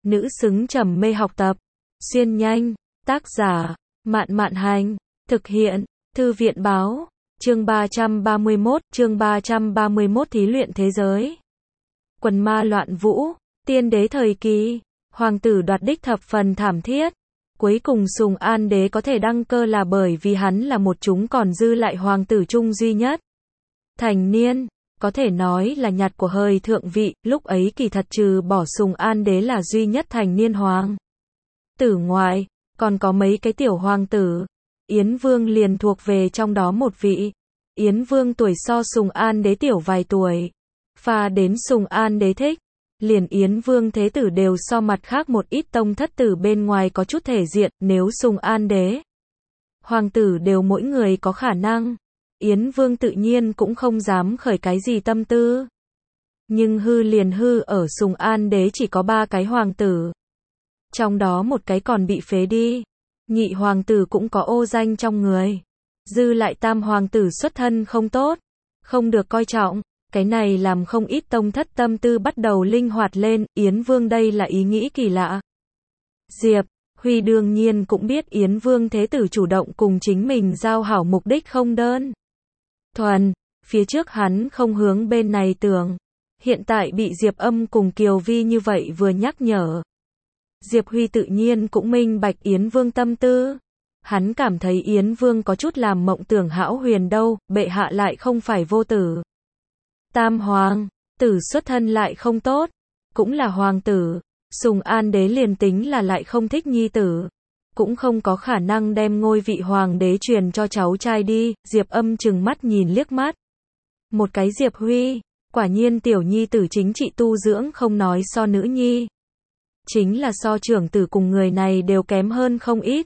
nữ xứng trầm mê học tập. Xuyên nhanh, tác giả, Mạn Mạn Hành, thực hiện, Thư viện Báo, chương 331, thí luyện thế giới. Quần ma loạn vũ, tiên đế thời kỳ, hoàng tử đoạt đích thập phần thảm thiết. Cuối cùng Sùng An đế có thể đăng cơ là bởi vì hắn là một chúng còn dư lại hoàng tử trung duy nhất. Thành niên, có thể nói là nhặt của hời thượng vị, lúc ấy kỳ thật trừ bỏ Sùng An đế là duy nhất thành niên hoàng tử ngoại, còn có mấy cái tiểu hoàng tử. Yến Vương liền thuộc về trong đó một vị. Yến Vương tuổi so Sùng An đế tiểu vài tuổi. Pha đến Sùng An đế thích. Liền Yến Vương thế tử đều so mặt khác một ít tông thất tử bên ngoài có chút thể diện, nếu Sùng An đế hoàng tử đều mỗi người có khả năng, Yến Vương tự nhiên cũng không dám khởi cái gì tâm tư. Nhưng hư liền hư ở Sùng An đế chỉ có 3 cái hoàng tử. Trong đó một cái còn bị phế đi. Nhị hoàng tử cũng có ô danh trong người. Dư lại tam hoàng tử xuất thân không tốt, không được coi trọng. Cái này làm không ít tông thất tâm tư bắt đầu linh hoạt lên. Yến Vương đây là ý nghĩ kỳ lạ. Diệp Huy đương nhiên cũng biết Yến Vương thế tử chủ động cùng chính mình giao hảo mục đích không đơn thuần. Phía trước hắn không hướng bên này tưởng. Hiện tại bị Diệp Âm cùng Kiều Vi như vậy vừa nhắc nhở. Diệp Huy tự nhiên cũng minh bạch Yến Vương tâm tư. Hắn cảm thấy Yến Vương có chút làm mộng tưởng hão huyền đâu, bệ hạ lại không phải vô tử. Tam hoàng tử xuất thân lại không tốt, cũng là hoàng tử. Sùng An đế liền tính là lại không thích nhi tử, cũng không có khả năng đem ngôi vị hoàng đế truyền cho cháu trai đi. Diệp Âm trừng mắt nhìn liếc mắt một cái Diệp Huy, quả nhiên tiểu nhi tử chính trị tu dưỡng không nói so nữ nhi, chính là so trưởng tử cùng người này đều kém hơn không ít.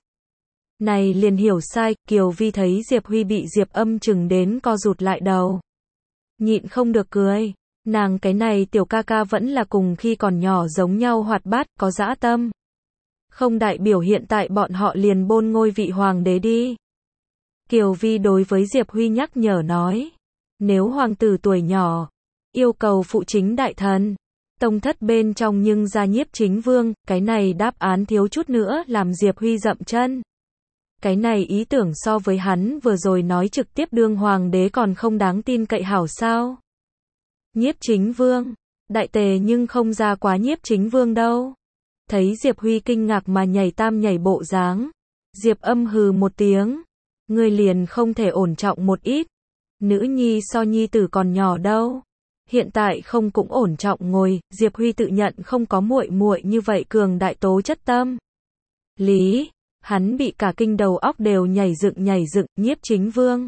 Này liền hiểu sai. Kiều Vi thấy Diệp Huy bị Diệp Âm trừng đến co rụt lại đầu, nhịn không được cười. Nàng cái này tiểu ca ca vẫn là cùng khi còn nhỏ giống nhau hoạt bát, có dã tâm. Không đại biểu hiện tại bọn họ liền bôn ngôi vị hoàng đế đi. Kiều Vi đối với Diệp Huy nhắc nhở nói. Nếu hoàng tử tuổi nhỏ, yêu cầu phụ chính đại thần, tông thất bên trong nhưng ra nhiếp chính vương, cái này đáp án thiếu chút nữa làm Diệp Huy dậm chân. Cái này ý tưởng so với hắn vừa rồi nói trực tiếp đương hoàng đế còn không đáng tin cậy hảo sao. Nhiếp chính vương, đại tề nhưng không ra quá nhiếp chính vương đâu. Thấy Diệp Huy kinh ngạc mà nhảy tam nhảy bộ dáng, Diệp Âm hừ một tiếng, ngươi liền không thể ổn trọng một ít. Nữ nhi so nhi tử còn nhỏ đâu. Hiện tại không cũng ổn trọng ngồi. Diệp Huy tự nhận không có muội muội như vậy cường đại tố chất tâm lý, hắn bị cả kinh đầu óc đều nhảy dựng. Nhiếp chính vương,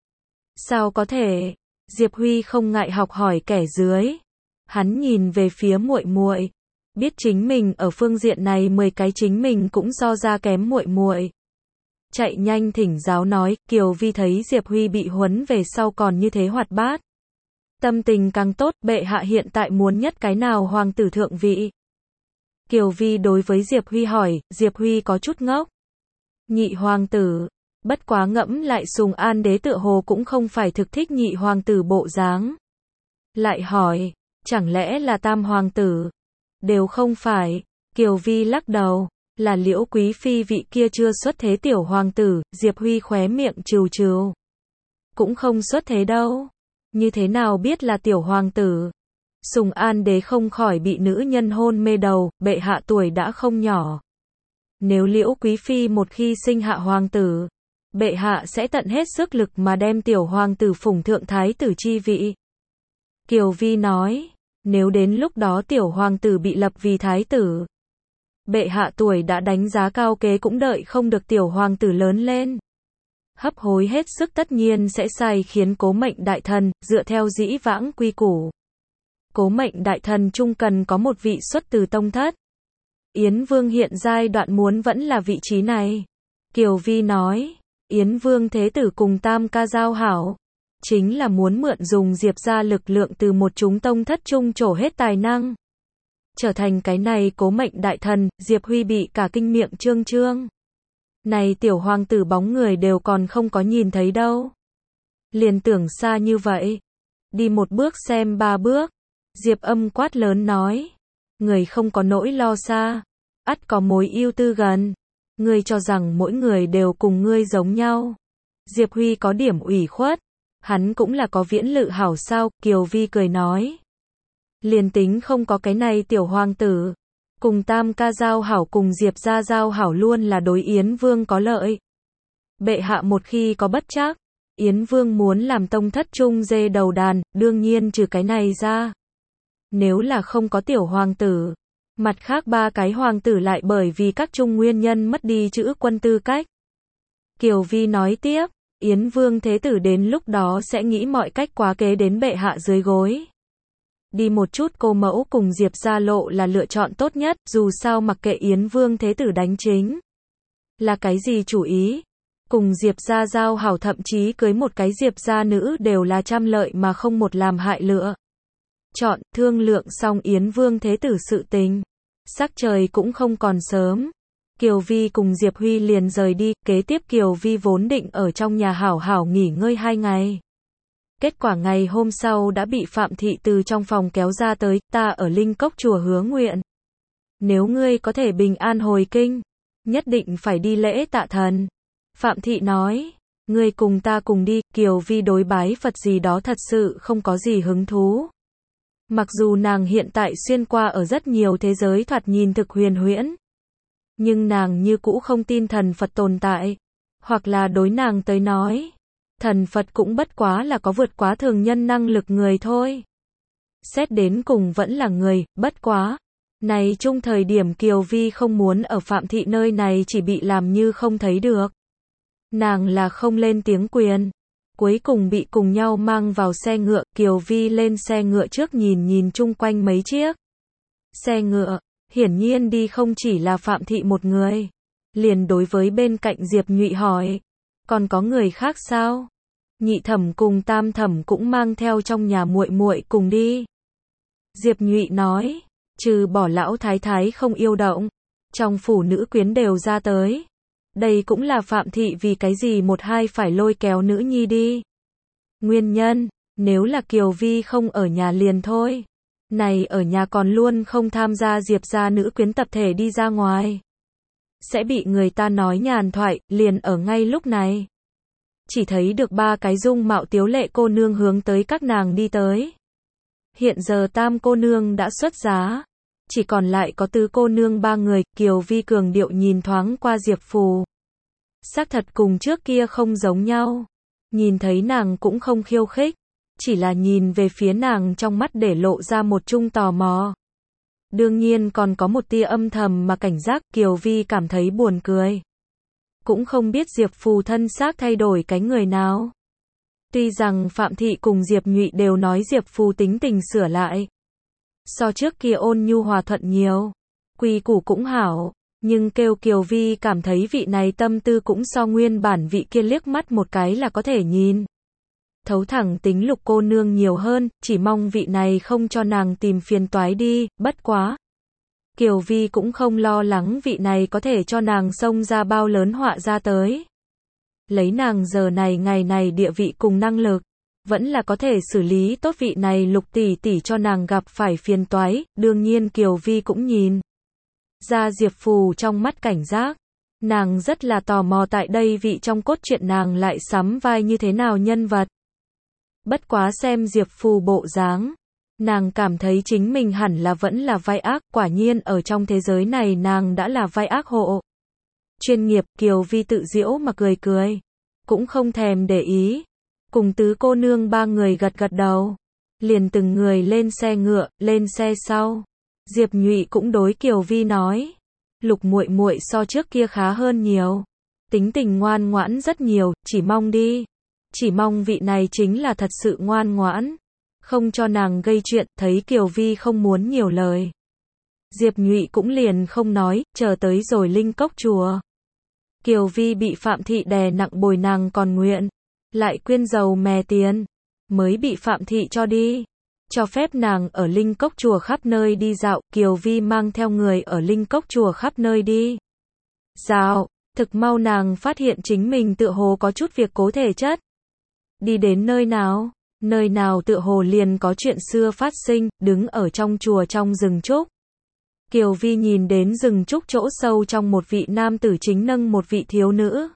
sao có thể? Diệp Huy không ngại học hỏi kẻ dưới. Hắn nhìn về phía muội muội, biết chính mình ở phương diện này 10 cái chính mình cũng so ra kém muội muội. Chạy nhanh thỉnh giáo nói. Kiều Vi thấy Diệp Huy bị huấn về sau còn như thế hoạt bát, tâm tình càng tốt. Bệ hạ hiện tại muốn nhất cái nào hoàng tử thượng vị? Kiều Vi đối với Diệp Huy hỏi. Diệp Huy có chút ngốc. Nhị hoàng tử. Bất quá ngẫm lại Sùng An đế tựa hồ cũng không phải thực thích nhị hoàng tử bộ dáng. Lại hỏi, chẳng lẽ là tam hoàng tử? Đều không phải. Kiều Vi lắc đầu, là Liễu Quý Phi vị kia chưa xuất thế tiểu hoàng tử. Diệp Huy khóe miệng trừ trừ. Cũng không xuất thế đâu. Như thế nào biết là tiểu hoàng tử? Sùng An đế không khỏi bị nữ nhân hôn mê đầu, bệ hạ tuổi đã không nhỏ. Nếu Liễu Quý Phi một khi sinh hạ hoàng tử, bệ hạ sẽ tận hết sức lực mà đem tiểu hoàng tử phủng thượng thái tử chi vị. Kiều Vi nói, nếu đến lúc đó tiểu hoàng tử bị lập vì thái tử, bệ hạ tuổi đã đánh giá cao kế cũng đợi không được tiểu hoàng tử lớn lên. Hấp hối hết sức tất nhiên sẽ sai khiến Cố Mệnh đại thần, dựa theo dĩ vãng quy củ. Cố Mệnh đại thần chung cần có một vị xuất từ tông thất. Yến Vương hiện giai đoạn muốn vẫn là vị trí này. Kiều Vi nói, Yến Vương thế tử cùng tam ca giao hảo, chính là muốn mượn dùng Diệp gia lực lượng từ một chúng tông thất chung trổ hết tài năng, trở thành cái này Cố Mệnh đại thần. Diệp Huy bị cả kinh miệng trương trương. Này tiểu hoàng tử bóng người đều còn không có nhìn thấy đâu. Liền tưởng xa như vậy. Đi một bước xem 3 bước. Diệp Âm quát lớn nói. người không có nỗi lo xa, ắt có mối ưu tư gần. Ngươi cho rằng mỗi người đều cùng ngươi giống nhau. Diệp Huy có điểm ủy khuất, hắn cũng là có Viễn Lự hảo sao, Kiều Vi cười nói. Liền tính không có cái này tiểu hoàng tử, cùng Tam ca giao hảo cùng Diệp gia giao hảo luôn là đối Yến Vương có lợi. Bệ hạ một khi có bất trắc, Yến Vương muốn làm tông thất trung dê đầu đàn, đương nhiên trừ cái này ra. Nếu là không có tiểu hoàng tử, mặt khác ba cái hoàng tử lại bởi vì các chung nguyên nhân mất đi chữ quân tư cách. Kiều Vi nói tiếp, Yến Vương thế tử đến lúc đó sẽ nghĩ mọi cách quá kế đến bệ hạ dưới gối. Đi một chút cô mẫu cùng Diệp gia lộ là lựa chọn tốt nhất, dù sao mặc kệ Yến Vương thế tử đánh chính là cái gì chủ ý, cùng Diệp gia giao hảo thậm chí cưới một cái Diệp gia nữ đều là trăm lợi mà không một làm hại lựa. Chọn, thương lượng xong Yến Vương thế tử sự tình. Sắc trời cũng không còn sớm. Kiều Vi cùng Diệp Huy liền rời đi, kế tiếp Kiều Vi vốn định ở trong nhà hảo hảo nghỉ ngơi 2 ngày. Kết quả ngày hôm sau đã bị Phạm Thị từ trong phòng kéo ra tới, ta ở Linh Cốc chùa hứa nguyện. Nếu ngươi có thể bình an hồi kinh, nhất định phải đi lễ tạ thần. Phạm Thị nói, ngươi cùng ta cùng đi, Kiều Vi đối bái Phật gì đó thật sự không có gì hứng thú. Mặc dù nàng hiện tại xuyên qua ở rất nhiều thế giới thoạt nhìn thực huyền huyễn, nhưng nàng như cũ không tin thần Phật tồn tại, hoặc là đối nàng tới nói, thần Phật cũng bất quá là có vượt quá thường nhân năng lực người thôi. Xét đến cùng vẫn là người, bất quá. Này chung thời điểm Kiều Vi không muốn ở Phạm Thị nơi này chỉ bị làm như không thấy được. Nàng là không lên tiếng quyền. Cuối cùng bị cùng nhau mang vào xe ngựa, Kiều Vi lên xe ngựa trước nhìn nhìn chung quanh mấy chiếc xe ngựa, hiển nhiên đi không chỉ là Phạm Thị một người. Liền đối với bên cạnh Diệp Nhụy hỏi, còn có người khác sao? Nhị thẩm cùng tam thẩm cũng mang theo trong nhà muội muội cùng đi. Diệp Nhụy nói, trừ bỏ lão thái thái không yêu động, trong phủ nữ quyến đều ra tới. Đây cũng là Phạm Thị vì cái gì một hai phải lôi kéo nữ nhi đi. Nguyên nhân, nếu là Kiều Vi không ở nhà liền thôi. Này ở nhà còn luôn không tham gia Diệp gia nữ quyến tập thể đi ra ngoài. Sẽ bị người ta nói nhàn thoại, liền ở ngay lúc này. Chỉ thấy được 3 cái dung mạo tiếu lệ cô nương hướng tới các nàng đi tới. Hiện giờ tam cô nương đã xuất giá. Chỉ còn lại có tứ cô nương 3 người, Kiều Vi cường điệu nhìn thoáng qua Diệp Phù. Xác thật cùng trước kia không giống nhau. Nhìn thấy nàng cũng không khiêu khích, chỉ là nhìn về phía nàng trong mắt để lộ ra một chung tò mò. Đương nhiên còn có một tia âm thầm mà cảnh giác, Kiều Vi cảm thấy buồn cười. Cũng không biết Diệp Phù thân xác thay đổi cái người nào. Tuy rằng Phạm Thị cùng Diệp Nhụy đều nói Diệp Phù tính tình sửa lại. So trước kia ôn nhu hòa thuận nhiều, quy củ cũng hảo, nhưng kêu Kiều Vi cảm thấy vị này tâm tư cũng so nguyên bản vị kia liếc mắt một cái là có thể nhìn. Thấu thẳng tính Lục cô nương nhiều hơn, chỉ mong vị này không cho nàng tìm phiền toái đi, bất quá. Kiều Vi cũng không lo lắng vị này có thể cho nàng xông ra bao lớn họa ra tới. Lấy nàng giờ này ngày này địa vị cùng năng lực, vẫn là có thể xử lý tốt vị này Lục tỷ tỷ cho nàng gặp phải phiền toái, đương nhiên Kiều Vi cũng nhìn ra Diệp Phù trong mắt cảnh giác. Nàng rất là tò mò tại đây vị trong cốt truyện nàng lại sắm vai như thế nào nhân vật. Bất quá xem Diệp Phù bộ dáng, nàng cảm thấy chính mình hẳn là vẫn là vai ác, quả nhiên ở trong thế giới này nàng đã là vai ác hộ. Chuyên nghiệp, Kiều Vi tự giễu mà cười cười, cũng không thèm để ý. Cùng tứ cô nương 3 người gật gật đầu, liền từng người lên xe ngựa, lên xe sau. Diệp Nhụy cũng đối Kiều Vi nói, Lục muội muội so trước kia khá hơn nhiều, tính tình ngoan ngoãn rất nhiều, chỉ mong đi. Chỉ mong vị này chính là thật sự ngoan ngoãn, không cho nàng gây chuyện. Thấy Kiều Vi không muốn nhiều lời, Diệp Nhụy cũng liền không nói, chờ tới rồi Linh Cốc chùa. Kiều Vi bị Phạm Thị đè nặng bồi nàng còn nguyện, lại quyên dầu mè tiền, mới bị Phạm Thị cho đi. Cho phép nàng ở Linh Cốc chùa khắp nơi đi dạo, Kiều Vi mang theo người ở Linh Cốc chùa khắp nơi đi dạo, thực mau nàng phát hiện chính mình tựa hồ có chút việc cố thể chất. Đi đến nơi nào tựa hồ liền có chuyện xưa phát sinh, đứng ở trong chùa trong rừng trúc. Kiều Vi nhìn đến rừng trúc chỗ sâu trong một vị nam tử chính nâng một vị thiếu nữ.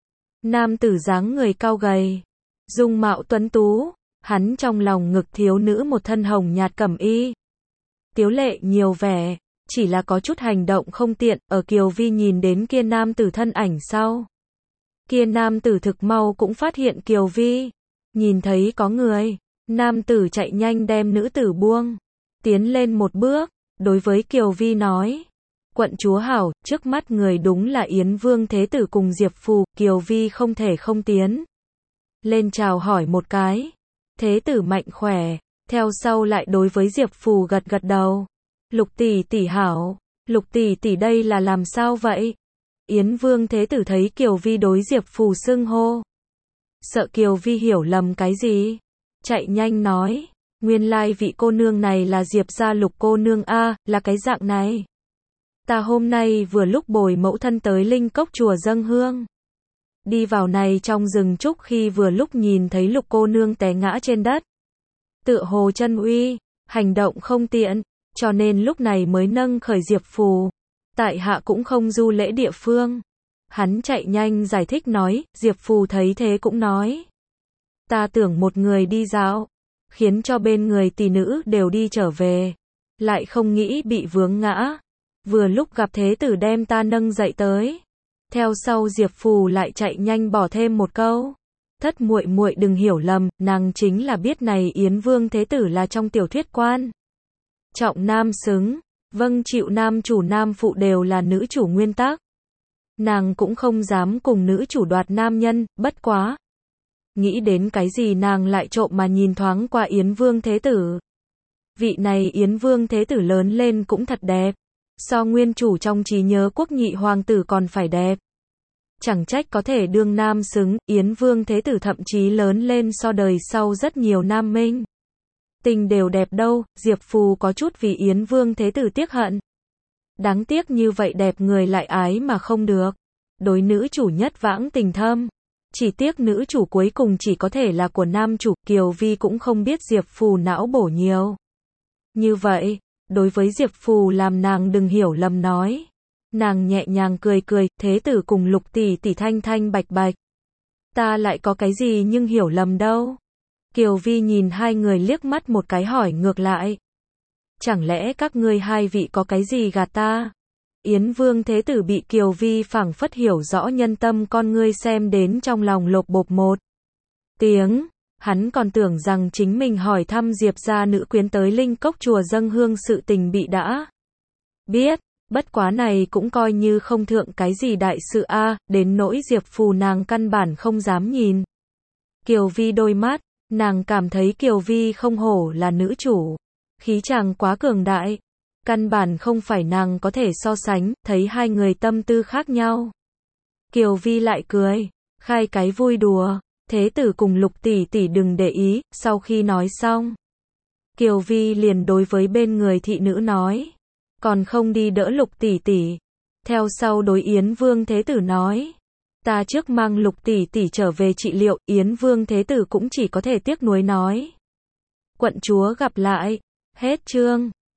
Nam tử dáng người cao gầy, dung mạo tuấn tú, hắn trong lòng ngực thiếu nữ một thân hồng nhạt cẩm y. Tiếu lệ nhiều vẻ, chỉ là có chút hành động không tiện, ở Kiều Vi nhìn đến kia nam tử thân ảnh sau. Kia nam tử thực mau cũng phát hiện Kiều Vi, nhìn thấy có người, nam tử chạy nhanh đem nữ tử buông, tiến lên một bước, đối với Kiều Vi nói, quận chúa hảo, trước mắt người đúng là Yến Vương Thế Tử cùng Diệp Phù, Kiều Vi không thể không tiến lên chào hỏi một cái, Thế Tử mạnh khỏe, theo sau lại đối với Diệp Phù gật gật đầu, Lục tỷ tỷ hảo, Lục tỷ tỷ đây là làm sao vậy? Yến Vương Thế Tử thấy Kiều Vi đối Diệp Phù xưng hô, sợ Kiều Vi hiểu lầm cái gì, chạy nhanh nói, nguyên lai vị cô nương này là Diệp gia Lục cô nương a, là cái dạng này. Ta hôm nay vừa lúc bồi mẫu thân tới Linh Cốc chùa dâng hương. Đi vào này trong rừng trúc khi vừa lúc nhìn thấy Lục cô nương té ngã trên đất. Tựa hồ chân uy, hành động không tiện, cho nên lúc này mới nâng khởi Diệp Phù. Tại hạ cũng không du lễ địa phương. Hắn chạy nhanh giải thích nói, Diệp Phù thấy thế cũng nói. Ta tưởng một người đi dạo, khiến cho bên người tỷ nữ đều đi trở về. Lại không nghĩ bị vướng ngã. Vừa lúc gặp Thế Tử đem ta nâng dậy tới. Theo sau Diệp Phù lại chạy nhanh bỏ thêm một câu. Thất muội muội đừng hiểu lầm, nàng chính là biết này Yến Vương Thế Tử là trong tiểu thuyết quan. Trọng nam xứng, vâng chịu nam chủ nam phụ đều là nữ chủ nguyên tắc. Nàng cũng không dám cùng nữ chủ đoạt nam nhân, bất quá. Nghĩ đến cái gì nàng lại trộm mà nhìn thoáng qua Yến Vương Thế Tử. Vị này Yến Vương Thế Tử lớn lên cũng thật đẹp. So nguyên chủ trong trí nhớ quốc nhị hoàng tử còn phải đẹp. Chẳng trách có thể đương nam xứng, Yến Vương Thế Tử thậm chí lớn lên so đời sau rất nhiều nam minh. Tình đều đẹp đâu, Diệp Phù có chút vì Yến Vương Thế Tử tiếc hận. Đáng tiếc như vậy đẹp người lại ái mà không được. Đối nữ chủ nhất vãng tình thâm. Chỉ tiếc nữ chủ cuối cùng chỉ có thể là của nam chủ, Kiều Vi cũng không biết Diệp Phù não bổ nhiều. Như vậy, đối với Diệp Phù làm nàng đừng hiểu lầm nói. Nàng nhẹ nhàng cười cười, Thế Tử cùng Lục tỷ tỷ thanh thanh bạch bạch. Ta lại có cái gì nhưng hiểu lầm đâu. Kiều Vi nhìn hai người liếc mắt một cái hỏi ngược lại. Chẳng lẽ các ngươi hai vị có cái gì gạt ta? Yến Vương Thế Tử bị Kiều Vi phảng phất hiểu rõ nhân tâm con ngươi xem đến trong lòng lột bột một tiếng. Hắn còn tưởng rằng chính mình hỏi thăm Diệp gia nữ quyến tới Linh Cốc chùa dâng hương sự tình bị đã biết, bất quá này cũng coi như không thượng cái gì đại sự a, đến nỗi Diệp Phù nàng căn bản không dám nhìn. Kiều Vi đôi mắt, nàng cảm thấy Kiều Vi không hổ là nữ chủ, khí chàng quá cường đại, căn bản không phải nàng có thể so sánh, thấy hai người tâm tư khác nhau. Kiều Vi lại cười, khai cái vui đùa. Thế Tử cùng Lục tỷ tỷ đừng để ý, sau khi nói xong. Kiều Vi liền đối với bên người thị nữ nói. Còn không đi đỡ Lục tỷ tỷ. Theo sau đối Yến Vương Thế Tử nói. Ta trước mang Lục tỷ tỷ trở về trị liệu, Yến Vương Thế Tử cũng chỉ có thể tiếc nuối nói. Quận chúa gặp lại. Hết chương.